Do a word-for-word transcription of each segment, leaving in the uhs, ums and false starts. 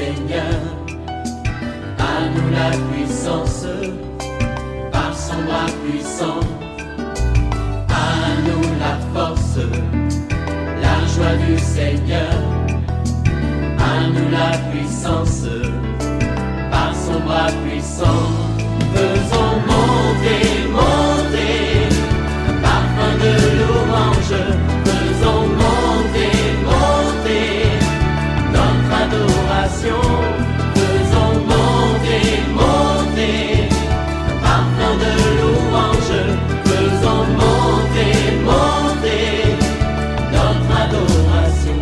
Seigneur. À nous la puissance, par son bras puissant. À nous la force, la joie du Seigneur. À nous la puissance, par son bras puissant. Faisons monter, monter, parfum de louange. Faisons monter, monter, notre adoration. Faisons monter, monter, parfum de louange. Faisons monter, monter, notre adoration.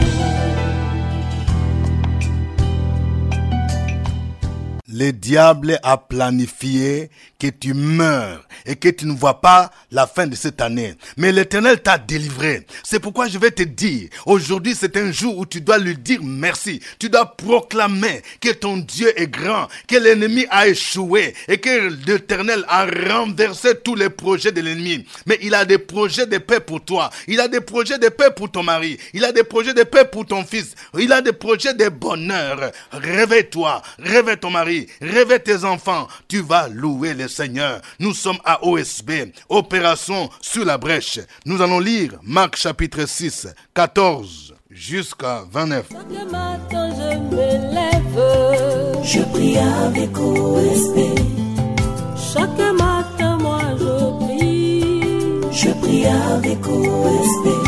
Le diable a planifié que tu meurs et que tu ne vois pas la fin de cette année. Mais l'Éternel t'a délivré. C'est pourquoi je vais te dire, aujourd'hui c'est un jour où tu dois lui dire merci. Tu dois proclamer que ton Dieu est grand, que l'ennemi a échoué et que l'Éternel a renversé tous les projets de l'ennemi. Mais il a des projets de paix pour toi. Il a des projets de paix pour ton mari. Il a des projets de paix pour ton fils. Il a des projets de bonheur. Réveille-toi, réveille ton mari. Réveille tes enfants, tu vas louer le Seigneur. Nous sommes à O S B, Opération sur la brèche. Nous allons lire Marc chapitre six, quatorze jusqu'à vingt-neuf. Chaque matin je me lève, je prie avec O S B. Chaque matin moi je prie, je prie avec O S B.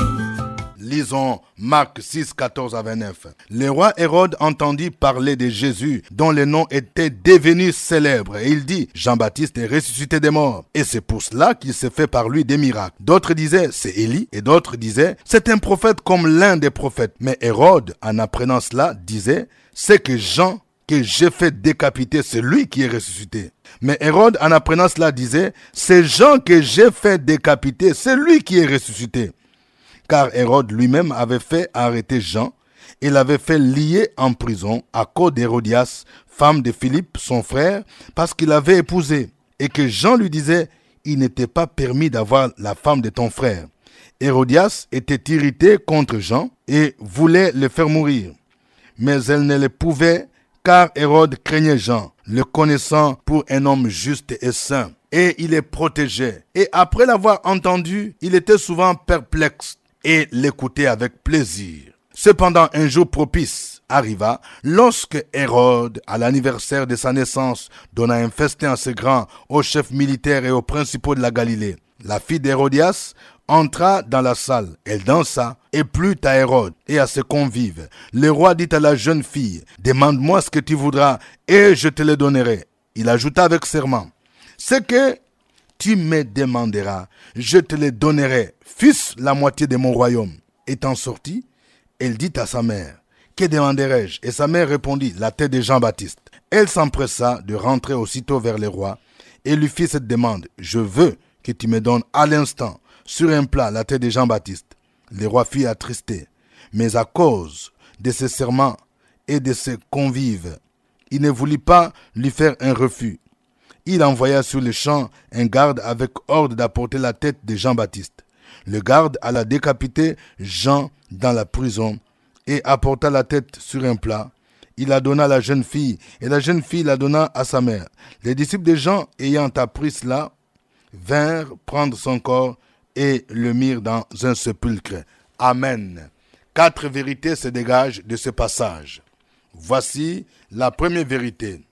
Lisons Marc six, quatorze à vingt-neuf. Le roi Hérode entendit parler de Jésus, dont le nom était devenu célèbre. Et il dit, Jean-Baptiste est ressuscité des morts. Et c'est pour cela qu'il s'est fait par lui des miracles. D'autres disaient, c'est Élie. Et d'autres disaient, c'est un prophète comme l'un des prophètes. Mais Hérode, en apprenant cela, disait, c'est que Jean, que j'ai fait décapiter, c'est lui qui est ressuscité. Mais Hérode, en apprenant cela, disait, c'est Jean que j'ai fait décapiter, c'est lui qui est ressuscité. Car Hérode lui-même avait fait arrêter Jean et l'avait fait lier en prison à cause d'Hérodias, femme de Philippe, son frère, parce qu'il l'avait épousé. Et que Jean lui disait, il n'était pas permis d'avoir la femme de ton frère. Hérodias était irritée contre Jean et voulait le faire mourir. Mais elle ne le pouvait, car Hérode craignait Jean, le connaissant pour un homme juste et saint. Et il les protégeait. Et après l'avoir entendu, il était souvent perplexe et l'écoutait avec plaisir. Cependant, un jour propice arriva, lorsque Hérode, à l'anniversaire de sa naissance, donna un festin assez grand aux chefs militaires et aux principaux de la Galilée. La fille d'Hérodias entra dans la salle, elle dansa et plut à Hérode et à ses convives. Le roi dit à la jeune fille, « Demande-moi ce que tu voudras et je te le donnerai. » Il ajouta avec serment, « Ce que tu me demanderas, je te le donnerai, fût-ce la moitié de mon royaume. » Étant sortie, elle dit à sa mère, « Que demanderai-je » Et sa mère répondit, « La tête de Jean-Baptiste. » Elle s'empressa de rentrer aussitôt vers le roi et lui fit cette demande, « Je veux que tu me donnes à l'instant, sur un plat, la tête de Jean-Baptiste. » Le roi fut attristé, mais à cause de ses serments et de ses convives, il ne voulut pas lui faire un refus. Il envoya sur le champ un garde avec ordre d'apporter la tête de Jean-Baptiste. Le garde alla décapiter Jean dans la prison et apporta la tête sur un plat. Il la donna à la jeune fille et la jeune fille la donna à sa mère. Les disciples de Jean, ayant appris cela, vinrent prendre son corps et le mirent dans un sépulcre. Amen. Quatre vérités se dégagent de ce passage. Voici la première vérité.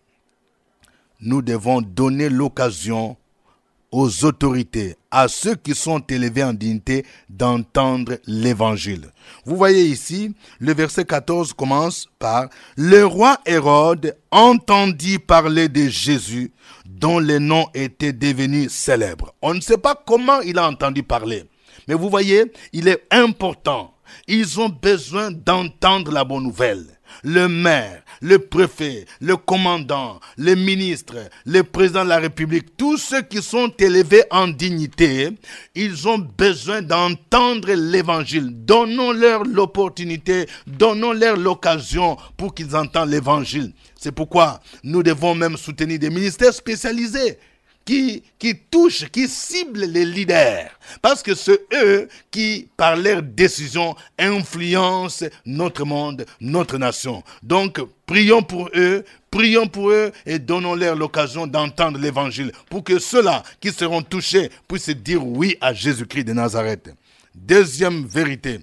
Nous devons donner l'occasion aux autorités, à ceux qui sont élevés en dignité, d'entendre l'évangile. Vous voyez ici, le verset quatorze commence par « Le roi Hérode entendit parler de Jésus, dont le nom était devenu célèbre. » On ne sait pas comment il a entendu parler, mais vous voyez, il est important. Ils ont besoin d'entendre la bonne nouvelle. Le maire, le préfet, le commandant, les ministres, le président de la République, tous ceux qui sont élevés en dignité, ils ont besoin d'entendre l'évangile. Donnons-leur l'opportunité, donnons-leur l'occasion pour qu'ils entendent l'évangile. C'est pourquoi nous devons même soutenir des ministères spécialisés qui, qui touchent, qui ciblent les leaders. Parce que c'est eux qui, par leurs décisions, influencent notre monde, notre nation. Donc, prions pour eux, prions pour eux et donnons-leur l'occasion d'entendre l'évangile pour que ceux-là qui seront touchés puissent dire oui à Jésus-Christ de Nazareth. Deuxième vérité.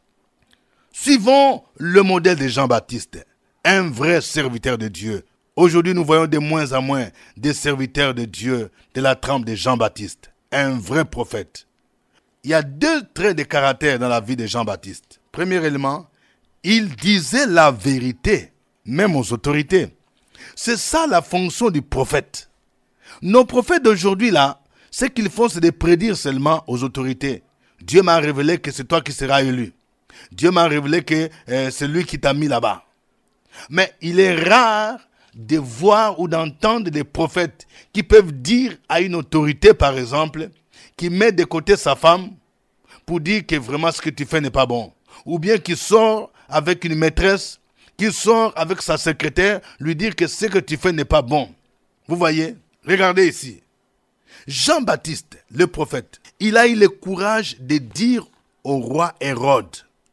Suivons le modèle de Jean-Baptiste, un vrai serviteur de Dieu. Aujourd'hui, nous voyons de moins en moins des serviteurs de Dieu de la trempe de Jean-Baptiste, un vrai prophète. Il y a deux traits de caractère dans la vie de Jean-Baptiste. Premier élément, il disait la vérité, même aux autorités. C'est ça la fonction du prophète. Nos prophètes d'aujourd'hui, là, ce qu'ils font, c'est de prédire seulement aux autorités. Dieu m'a révélé que c'est toi qui seras élu. Dieu m'a révélé que euh, c'est lui qui t'a mis là-bas. Mais il est rare de voir ou d'entendre des prophètes qui peuvent dire à une autorité, par exemple, qui met de côté sa femme pour dire que vraiment ce que tu fais n'est pas bon. Ou bien qui sort avec une maîtresse, qui sort avec sa secrétaire, lui dire que ce que tu fais n'est pas bon. Vous voyez? Regardez ici. Jean-Baptiste, le prophète, il a eu le courage de dire au roi Hérode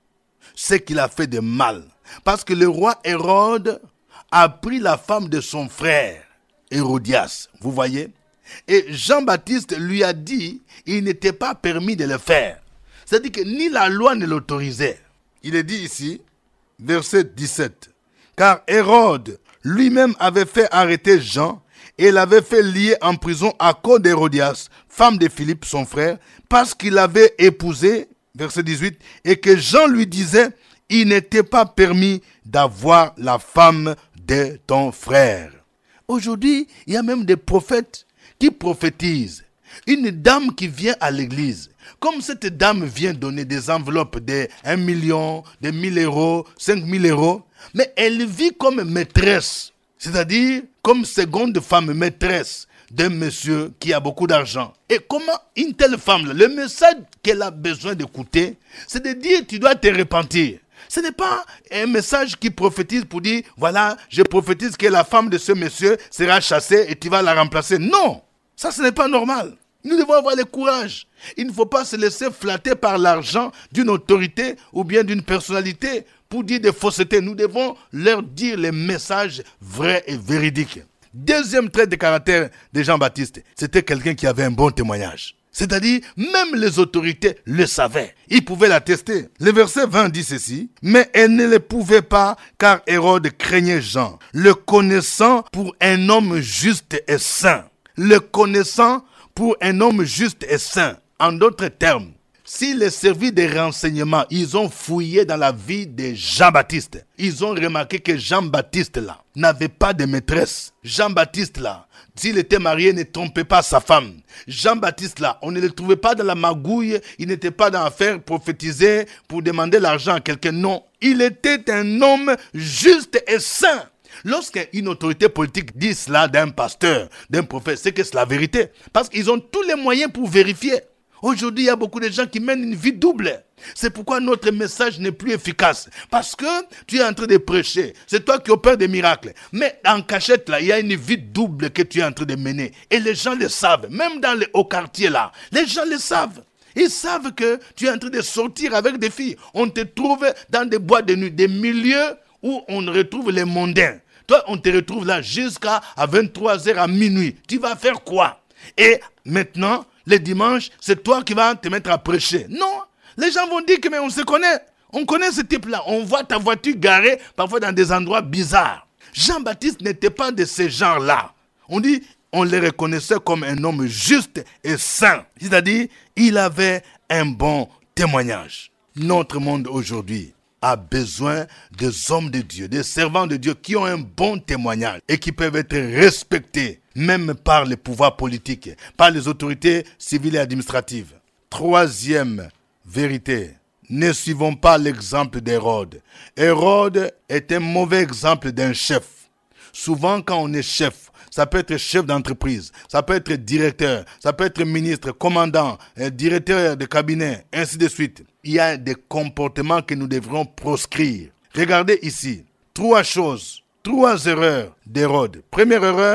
ce qu'il a fait de mal. Parce que le roi Hérode a pris la femme de son frère, Hérodias. Vous voyez? Et Jean-Baptiste lui a dit qu'il n'était pas permis de le faire. C'est-à-dire que ni la loi ne l'autorisait. Il est dit ici, verset dix-sept. Car Hérode lui-même avait fait arrêter Jean et l'avait fait lier en prison à cause d'Hérodias, femme de Philippe, son frère, parce qu'il l'avait épousée, verset dix-huit, et que Jean lui disait, il n'était pas permis d'avoir la femme de ton frère. Aujourd'hui, il y a même des prophètes qui prophétisent. Une dame qui vient à l'église, comme cette dame vient donner des enveloppes de un million, de mille euros, cinq mille euros, mais elle vit comme maîtresse, c'est-à-dire comme seconde femme maîtresse d'un monsieur qui a beaucoup d'argent. Et comment une telle femme, le message qu'elle a besoin d'écouter, c'est de dire tu dois te repentir. Ce n'est pas un message qui prophétise pour dire, voilà, je prophétise que la femme de ce monsieur sera chassée et tu vas la remplacer. Non, ça ce n'est pas normal. Nous devons avoir le courage. Il ne faut pas se laisser flatter par l'argent d'une autorité ou bien d'une personnalité pour dire des faussetés. Nous devons leur dire les messages vrais et véridiques. Deuxième trait de caractère de Jean-Baptiste, c'était quelqu'un qui avait un bon témoignage. C'est-à-dire, même les autorités le savaient. Ils pouvaient l'attester. Le verset vingt dit ceci. Mais elle ne le pouvait pas, car Hérode craignait Jean, le connaissant pour un homme juste et saint. Le connaissant pour un homme juste et saint. En d'autres termes, si les services de renseignement, ils ont fouillé dans la vie de Jean-Baptiste, ils ont remarqué que Jean-Baptiste là n'avait pas de maîtresse. Jean-Baptiste là, s'il était marié, ne trompait pas sa femme. Jean-Baptiste là, on ne le trouvait pas dans la magouille, il n'était pas dans l'affaire prophétiser pour demander l'argent à quelqu'un. Non, il était un homme juste et saint. Lorsqu'une autorité politique dit cela d'un pasteur, d'un prophète, c'est que c'est la vérité. Parce qu'ils ont tous les moyens pour vérifier. Aujourd'hui, il y a beaucoup de gens qui mènent une vie double. C'est pourquoi notre message n'est plus efficace. Parce que tu es en train de prêcher. C'est toi qui opères des miracles. Mais en cachette, là, il y a une vie double que tu es en train de mener. Et les gens le savent. Même dans les hauts quartiers, là, les gens le savent. Ils savent que tu es en train de sortir avec des filles. On te trouve dans des boîtes de nuit, des milieux où on retrouve les mondains. Toi, on te retrouve là jusqu'à vingt-trois heures à minuit. Tu vas faire quoi? Et maintenant, les dimanches, c'est toi qui vas te mettre à prêcher. Non, les gens vont dire que mais on se connaît. On connaît ce type-là. On voit ta voiture garée parfois dans des endroits bizarres. Jean-Baptiste n'était pas de ces gens-là. On dit, on le reconnaissait comme un homme juste et saint. C'est-à-dire, il avait un bon témoignage. Notre monde aujourd'hui a besoin des hommes de Dieu, des servants de Dieu qui ont un bon témoignage et qui peuvent être respectés, même par les pouvoirs politiques, par les autorités civiles et administratives. Troisième vérité, ne suivons pas l'exemple d'Hérode. Hérode est un mauvais exemple d'un chef. Souvent, quand on est chef, ça peut être chef d'entreprise, ça peut être directeur, ça peut être ministre, commandant, directeur de cabinet, ainsi de suite. Il y a des comportements que nous devrons proscrire. Regardez ici, trois choses, trois erreurs d'Hérode. Première erreur,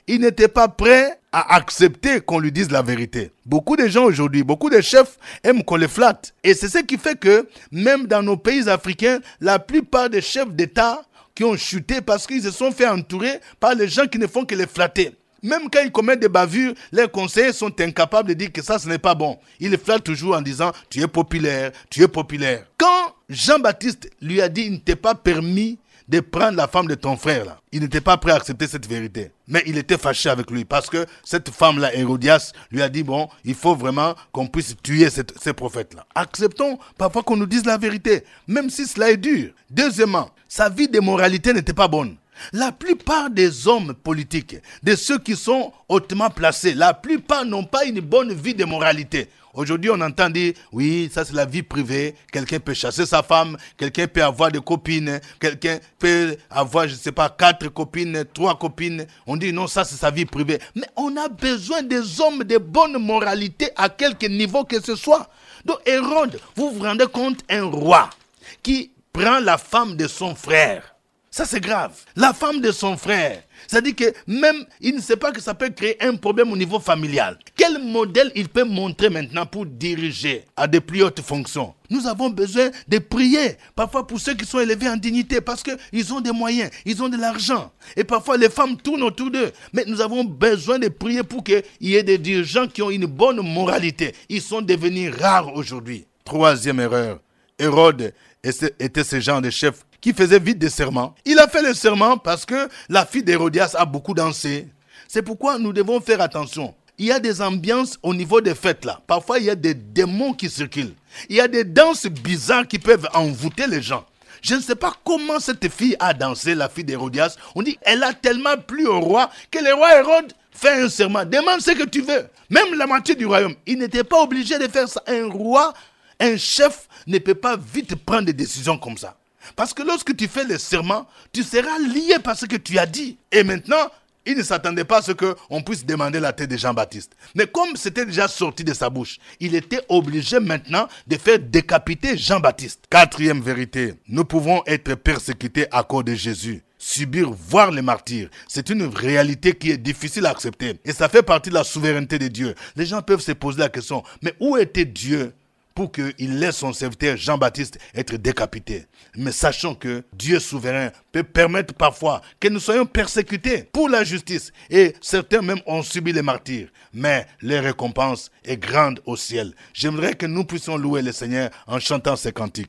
il n'était pas prêt à accepter qu'on lui dise la vérité. Beaucoup de gens aujourd'hui, beaucoup de chefs aiment qu'on les flatte. Et c'est ce qui fait que même dans nos pays africains, la plupart des chefs d'État qui ont chuté parce qu'ils se sont fait entourer par les gens qui ne font que les flatter. Même quand ils commettent des bavures, les conseillers sont incapables de dire que ça, ce n'est pas bon. Ils les flattent toujours en disant « tu es populaire, tu es populaire ». Quand Jean-Baptiste lui a dit « il ne t'est pas permis de prendre la femme de ton frère », là, il n'était pas prêt à accepter cette vérité. Mais il était fâché avec lui parce que cette femme-là, Hérodias, lui a dit « bon, il faut vraiment qu'on puisse tuer cette, ces prophètes-là ». Acceptons parfois qu'on nous dise la vérité, même si cela est dur. Deuxièmement, sa vie de moralité n'était pas bonne. La plupart des hommes politiques, de ceux qui sont hautement placés, la plupart n'ont pas une bonne vie de moralité. Aujourd'hui, on entend dire, oui, ça c'est la vie privée, quelqu'un peut chasser sa femme, quelqu'un peut avoir des copines, quelqu'un peut avoir, je ne sais pas, quatre copines, trois copines. On dit, non, ça c'est sa vie privée. Mais on a besoin des hommes de bonne moralité à quelque niveau que ce soit. Donc Hérode, vous vous rendez compte, un roi qui prend la femme de son frère. Ça, c'est grave. La femme de son frère. C'est-à-dire que même, il ne sait pas que ça peut créer un problème au niveau familial. Quel modèle il peut montrer maintenant pour diriger à des plus hautes fonctions? Nous avons besoin de prier, parfois pour ceux qui sont élevés en dignité, parce qu'ils ont des moyens, ils ont de l'argent. Et parfois, les femmes tournent autour d'eux. Mais nous avons besoin de prier pour qu'il y ait des dirigeants qui ont une bonne moralité. Ils sont devenus rares aujourd'hui. Troisième erreur. Hérode était ce genre de chef qui faisait vite des serments. Il a fait le serment parce que la fille d'Hérodias a beaucoup dansé. C'est pourquoi nous devons faire attention. Il y a des ambiances au niveau des fêtes là. Parfois, il y a des démons qui circulent. Il y a des danses bizarres qui peuvent envoûter les gens. Je ne sais pas comment cette fille a dansé, la fille d'Hérodias. On dit qu'elle a tellement plu au roi que le roi Hérode fait un serment. Demande ce que tu veux. Même la moitié du royaume. Il n'était pas obligé de faire ça. Un roi, un chef ne peut pas vite prendre des décisions comme ça. Parce que lorsque tu fais le serment, tu seras lié par ce que tu as dit. Et maintenant, il ne s'attendait pas à ce qu'on puisse demander la tête de Jean-Baptiste. Mais comme c'était déjà sorti de sa bouche, il était obligé maintenant de faire décapiter Jean-Baptiste. Quatrième vérité, nous pouvons être persécutés à cause de Jésus. Subir, voir les martyrs, c'est une réalité qui est difficile à accepter. Et ça fait partie de la souveraineté de Dieu. Les gens peuvent se poser la question, mais où était Dieu pour qu'il laisse son serviteur Jean-Baptiste être décapité? Mais sachons que Dieu souverain peut permettre parfois que nous soyons persécutés pour la justice. Et certains même ont subi les martyrs. Mais leur récompense est grande au ciel. J'aimerais que nous puissions louer le Seigneur en chantant ces cantiques.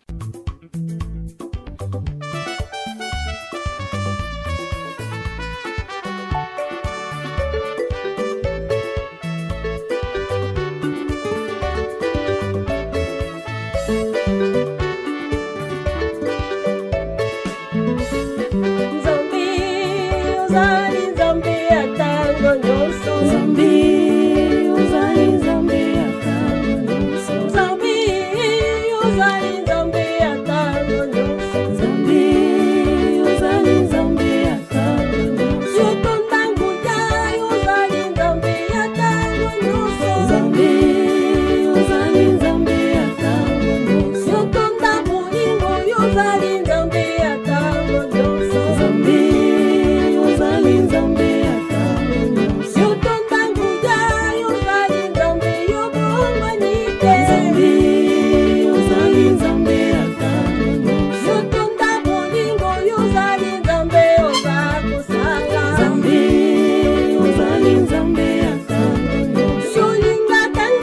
Zambi,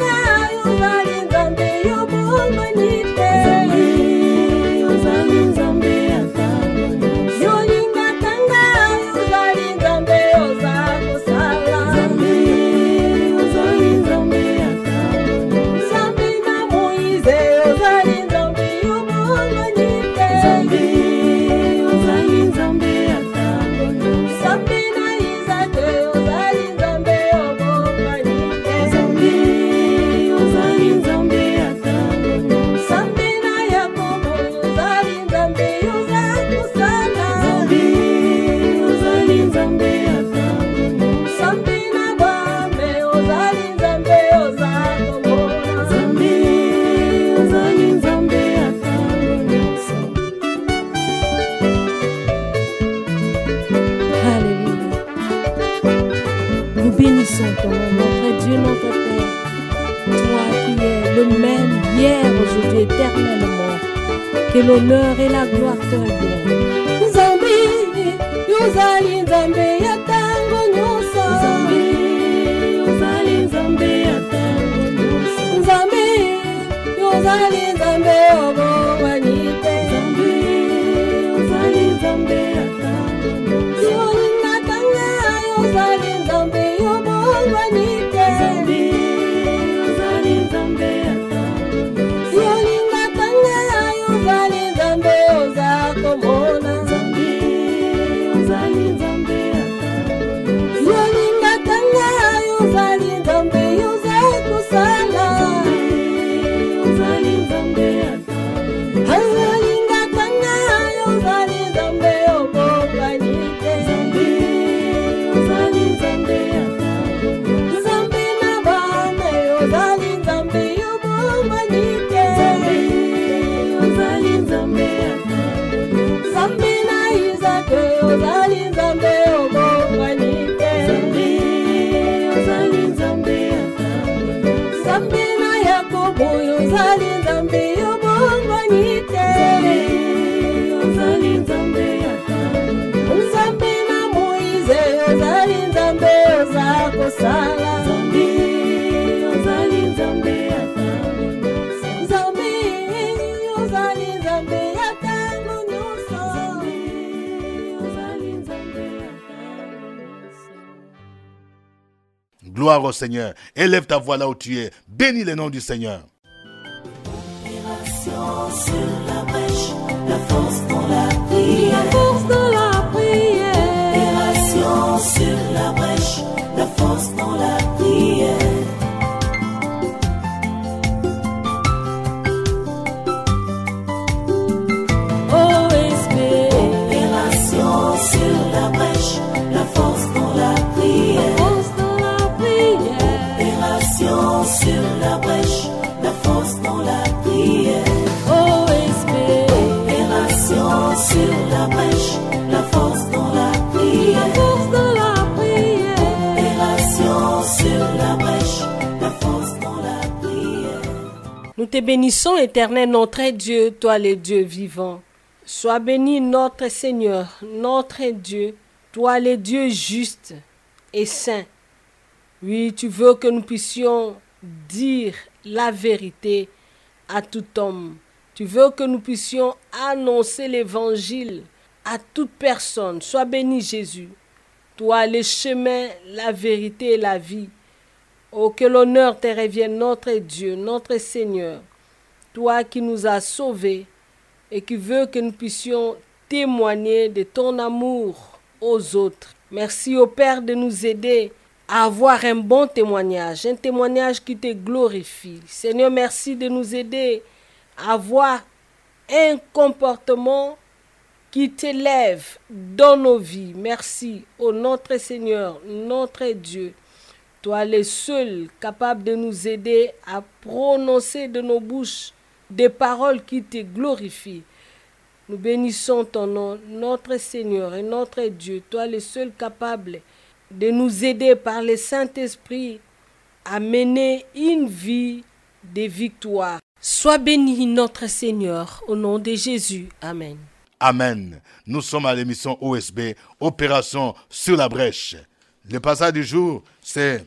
hier, aujourd'hui, éternellement. Que l'honneur et la gloire te reviennent. Nzambi, yozali nzambe ya tango nyonso. Nzambi, yozali nzambe ya tango nyonso. Nzambi, yozali nzambe obongwanite. Nzambi, yozali nzambe ya tango nyonso. Yolingakanga, yozali nzambe obongwanite. Nzambi, yozali nzambe ya tango nyonso. Yolingakanga, yozali nzambe ozakomona. Nzambi, yozali nzambe ya tango nyonso. Yolingakanga, yozali nzambe ozakusala. Nzambi, yozali nzambe ya tango nyonso. Yolingakanga, yozali nzambe obongwanite. Nzambi, yozali nzambe ya tango nyonso. Nzambe na bana, yozali nzambe obongwanite. Nzambi, yozali nzambe ya tango nyonso. Nzambe na Isaka, yozali nzambe obongwanite. Nzambi, yozali nzambe ya tango nyonso. Nzambe na Yakobo, yozali nzambe obongwanite. Nzambi, yozali nzambe ya tango nyonso. Nzambe na Moise, yozali nzambe ozakosala. Nzambi, yozali nzambe ya tango nyonso. Nzambi, yozali nzambe ya tango nyonso. Nzambi, yozali nzambe ya tango nyonso. Gloire au Seigneur. Élève ta voix là où tu es. Bénis le nom du Seigneur. Opération sur la brèche, la force dans la prière. Force dans la prière. Opération sur la brèche, la force dans la prière. O S B. Opération sur la brèche, la force dans la prière. Force dans la prière. Opération sur la brèche, la force dans la prière. O S B. Opération sur la brèche, la force dans la prière. Force dans la prière. Opération sur la brèche, la force dans la prière. Nous te bénissons, Éternel, notre Dieu, toi le Dieu vivant. Sois béni, notre Seigneur, notre Dieu, toi le Dieu juste et saint. Oui, tu veux que nous puissions dire la vérité à tout homme. Tu veux que nous puissions annoncer l'évangile à toute personne. Sois béni, Jésus. Toi, le chemin, la vérité et la vie. Oh, que l'honneur te revienne, notre Dieu, notre Seigneur. Toi qui nous as sauvés et qui veux que nous puissions témoigner de ton amour aux autres. Merci au Père de nous aider à avoir un bon témoignage, un témoignage qui te glorifie. Seigneur, merci de nous aider à avoir un comportement qui t'élève dans nos vies. Merci, ô notre Seigneur, notre Dieu. Toi, le seul capable de nous aider à prononcer de nos bouches des paroles qui te glorifient. Nous bénissons ton nom, notre Seigneur et notre Dieu. Toi, le seul capable de nous aider par le Saint-Esprit à mener une vie de victoire. Sois béni, notre Seigneur, au nom de Jésus. Amen. Amen. Nous sommes à l'émission O S B, Opération sur la brèche. Le passage du jour, c'est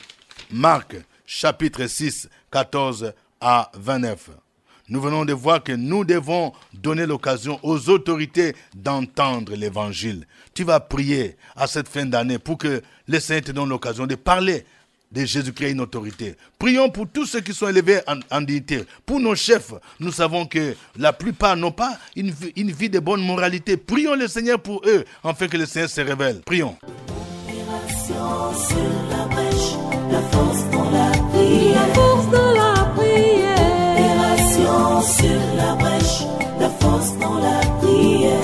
Marc, chapitre six, quatorze à vingt-neuf. Nous venons de voir que nous devons donner l'occasion aux autorités d'entendre l'évangile. Tu vas prier à cette fin d'année pour que le Seigneur te donne l'occasion de parler de Jésus-Christ, une autorité. Prions pour tous ceux qui sont élevés en, en dignité. Pour nos chefs, nous savons que la plupart n'ont pas une, une vie de bonne moralité. Prions le Seigneur pour eux, afin que le Seigneur se révèle. Prions. Opération sur la brèche, la force dans la prière. Force dans la prière. Opération sur la brèche, la force dans la prière.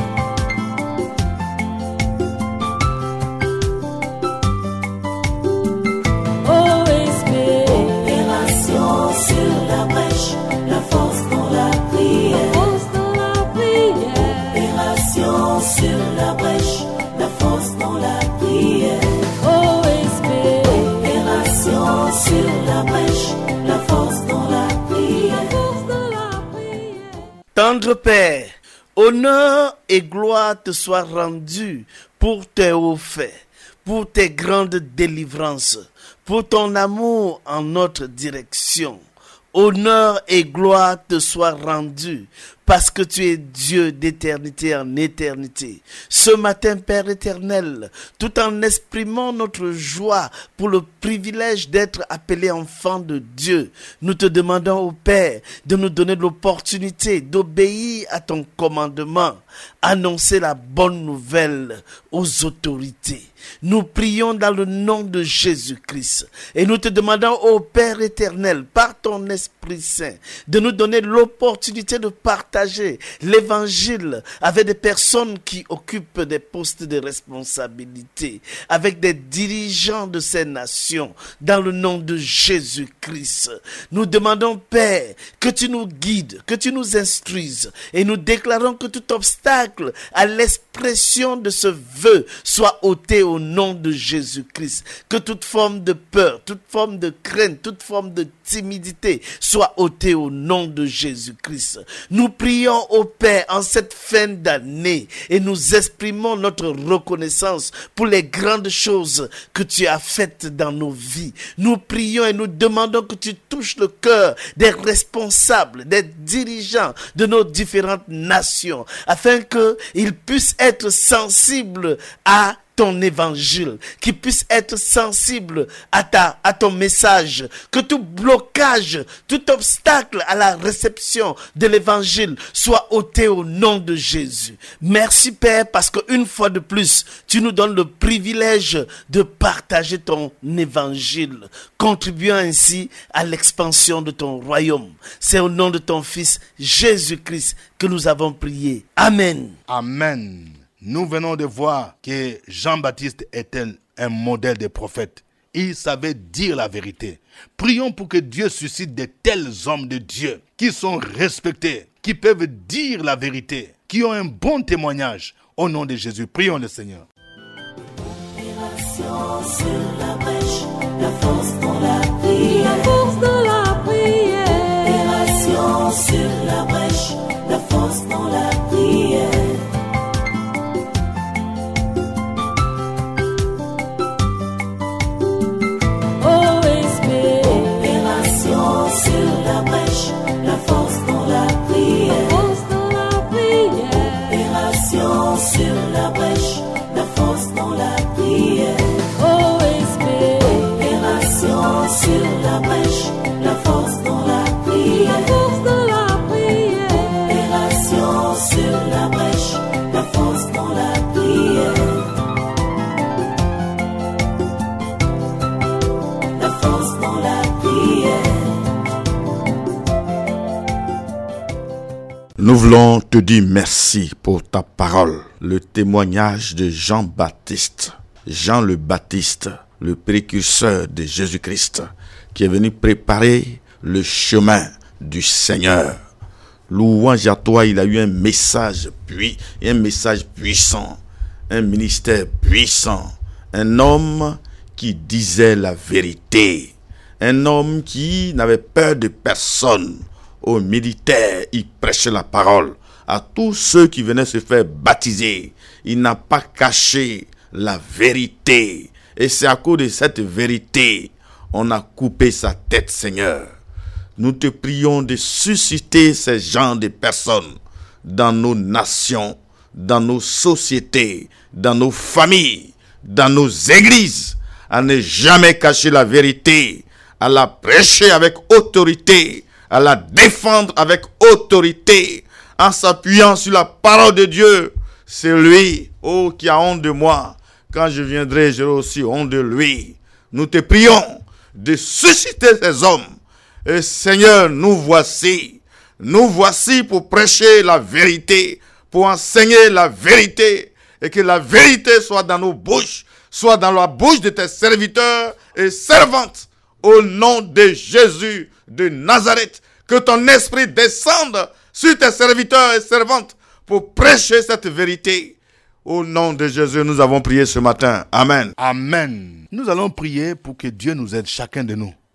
O S B. Opération sur la brèche, la force dans la prière. Force dans la prière. Opération sur la brèche, la force dans la prière. O S B. Opération tendre Père, honneur et gloire te soient rendus pour tes hauts faits, pour tes grandes délivrances, pour ton amour en notre direction. Honneur et gloire te soient rendus parce que tu es Dieu d'éternité en éternité. Ce matin, Père éternel, tout en exprimant notre joie pour le privilège d'être appelé enfant de Dieu, nous te demandons au Père de nous donner l'opportunité d'obéir à ton commandement, annoncer la bonne nouvelle aux autorités. Nous prions dans le nom de Jésus-Christ et nous te demandons au Père éternel, par ton Esprit Saint, de nous donner l'opportunité de partager l'évangile avec des personnes qui occupent des postes de responsabilité, avec des dirigeants de ces nations, dans le nom de Jésus-Christ. Nous demandons, Père, que tu nous guides, que tu nous instruises, et nous déclarons que tout obstacle à l'expression de ce vœu soit ôté au nom de Jésus-Christ, que toute forme de peur, toute forme de crainte, toute forme de timidité soit ôtée au nom de Jésus-Christ. Nous prions au Père en cette fin d'année et nous exprimons notre reconnaissance pour les grandes choses que tu as faites dans nos vies. Nous prions et nous demandons que tu touches le cœur des responsables, des dirigeants de nos différentes nations, afin qu'ils puissent être sensibles à ton évangile, qui puisse être sensible à ta, à ton message, que tout blocage, tout obstacle à la réception de l'évangile soit ôté au nom de Jésus. Merci Père, parce qu'une fois de plus, tu nous donnes le privilège de partager ton évangile, contribuant ainsi à l'expansion de ton royaume. C'est au nom de ton Fils Jésus-Christ que nous avons prié. Amen. Amen. Nous venons de voir que Jean-Baptiste était un modèle de prophète. Il savait dire la vérité. Prions pour que Dieu suscite de tels hommes de Dieu qui sont respectés, qui peuvent dire la vérité, qui ont un bon témoignage. Au nom de Jésus, prions le Seigneur. Opération sur la brèche, la force dans la prière. La force dans la prière. Opération sur la brèche, la force dans la prière. Sur la brèche, la force dans la prière. Force dans la prière. Opération sur la brèche, la force dans la prière. O S P. Opération sur la brèche, la force dans la prière. Force dans la prière. Opération sur la brèche, la force dans la prière. La force dans la prière. Nous voulons te dire merci pour ta parole, le témoignage de Jean-Baptiste, Jean le Baptiste, le précurseur de Jésus-Christ, qui est venu préparer le chemin du Seigneur. Louange à toi, il a eu un message puis, un message puissant, un ministère puissant, un homme qui disait la vérité, un homme qui n'avait peur de personne. Aux militaires, il prêchait la parole. À tous ceux qui venaient se faire baptiser, il n'a pas caché la vérité. Et c'est à cause de cette vérité, on a coupé sa tête, Seigneur. Nous te prions de susciter ces genres de personnes dans nos nations, dans nos sociétés, dans nos familles, dans nos églises, à ne jamais cacher la vérité, à la prêcher avec autorité, à la défendre avec autorité, en s'appuyant sur la parole de Dieu. C'est lui, oh, qui a honte de moi. Quand je viendrai, j'aurai aussi honte de lui. Nous te prions de susciter ces hommes. Et Seigneur, nous voici. Nous voici pour prêcher la vérité, pour enseigner la vérité, et que la vérité soit dans nos bouches, soit dans la bouche de tes serviteurs et servantes. Au nom de Jésus de Nazareth, que ton esprit descende sur tes serviteurs et servantes pour prêcher cette vérité. Au nom de Jésus, nous avons prié ce matin. Amen. Amen. Nous allons prier pour que Dieu nous aide chacun de nous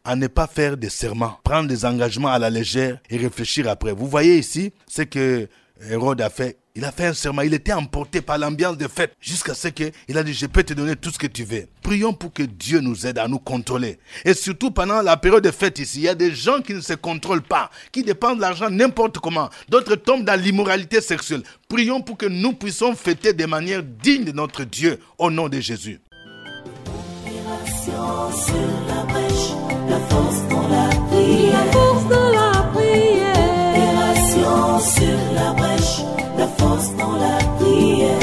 à ne pas faire des serments, prendre des engagements à la légère et réfléchir après. Vous voyez ici ce que Hérode a fait. Il a fait un serment, il était emporté par l'ambiance de fête jusqu'à ce qu'il a dit, je peux te donner tout ce que tu veux. Prions pour que Dieu nous aide à nous contrôler. Et surtout pendant la période de fête ici, il y a des gens qui ne se contrôlent pas, qui dépensent de l'argent n'importe comment. D'autres tombent dans l'immoralité sexuelle. Prions pour que nous puissions fêter de manière digne de notre Dieu, au nom de Jésus. Opération sur la brèche, la force dans la prière. La force dans la prière. Opération sur la brèche, la force dans la prière.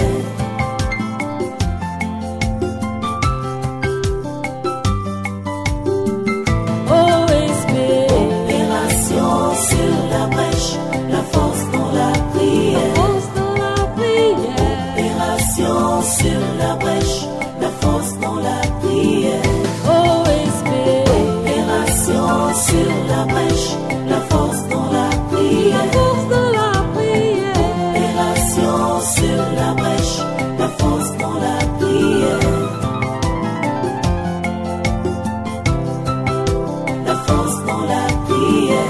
O S B. Opération sur la brèche, la force dans la prière. La force dans la prière. Opération sur la brèche, la force dans la prière. O S B. Opération sur la brèche, la force dans la prière. La force dans la prière. Opération sur la brèche, la force dans la prière. La force dans la prière.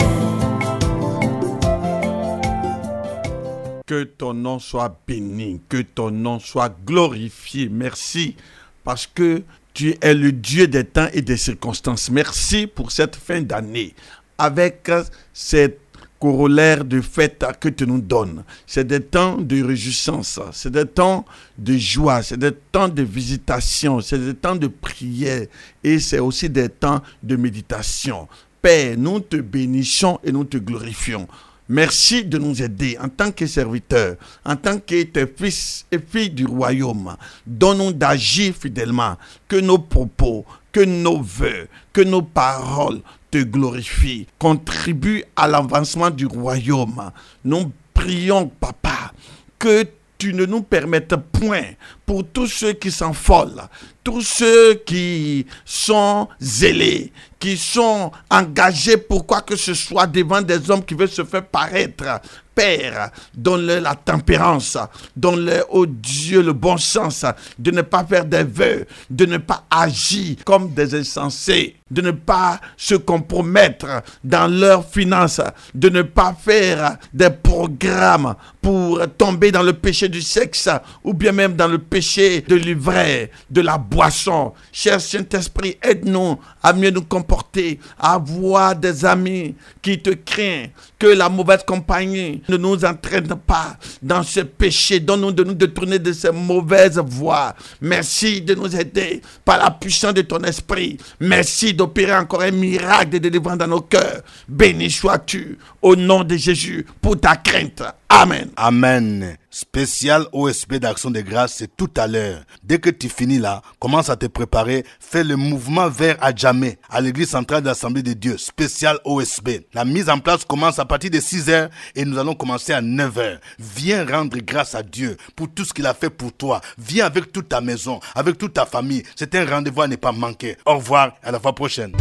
Que ton nom soit béni, que ton nom soit glorifié. Merci parce que tu es le Dieu des temps et des circonstances. Merci pour cette fin d'année avec cette corollaire de fête que tu nous donnes. C'est des temps de réjouissance, c'est des temps de joie, c'est des temps de visitation, c'est des temps de prière et c'est aussi des temps de méditation. Père, nous te bénissons et nous te glorifions. Merci de nous aider en tant que serviteurs, en tant que tes fils et filles du royaume. Donne-nous d'agir fidèlement, que nos propos, que nos vœux, que nos paroles te glorifient, contribuent à l'avancement du royaume. Nous prions, Papa, que tu ne nous permettes point pour tous ceux qui s'enfolent, tous ceux qui sont zélés, qui sont engagés pour quoi que ce soit devant des hommes qui veulent se faire paraître. Père, donne-leur la tempérance, donne-leur, oh Dieu, le bon sens de ne pas faire des vœux, de ne pas agir comme des insensés, de ne pas se compromettre dans leurs finances, de ne pas faire des programmes pour tomber dans le péché du sexe ou bien même dans le péché de l'ivraie, de la boisson. Cher Saint-Esprit, aide-nous à mieux nous comporter, à avoir des amis qui te craignent, que la mauvaise compagnie ne nous entraîne pas dans ce péché. Donne-nous de nous détourner de ces mauvaises voies. Merci de nous aider par la puissance de ton esprit. Merci d'opérer encore un miracle de délivrance dans nos cœurs. Béni sois-tu au nom de Jésus pour ta crainte. Amen. Amen. Spécial O S B d'Action de Grâce, c'est tout à l'heure. Dès que tu finis là, commence à te préparer. Fais le mouvement vers Adjamé, à l'église centrale de l'Assemblée de Dieu. Spécial O S B. La mise en place commence à partir de six heures et nous allons commencer à neuf heures. Viens rendre grâce à Dieu pour tout ce qu'il a fait pour toi. Viens avec toute ta maison, avec toute ta famille. C'est un rendez-vous à ne pas manquer. Au revoir, à la fois prochaine.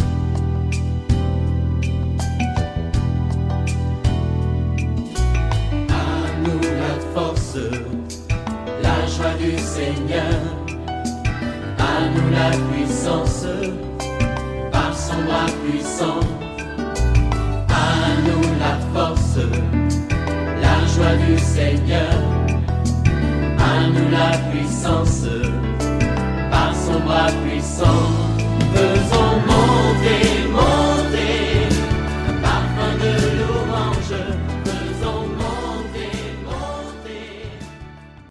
La joie du Seigneur, à nous la puissance, par son bras puissant, à nous la force, la joie du Seigneur, à nous la puissance, par son bras puissant.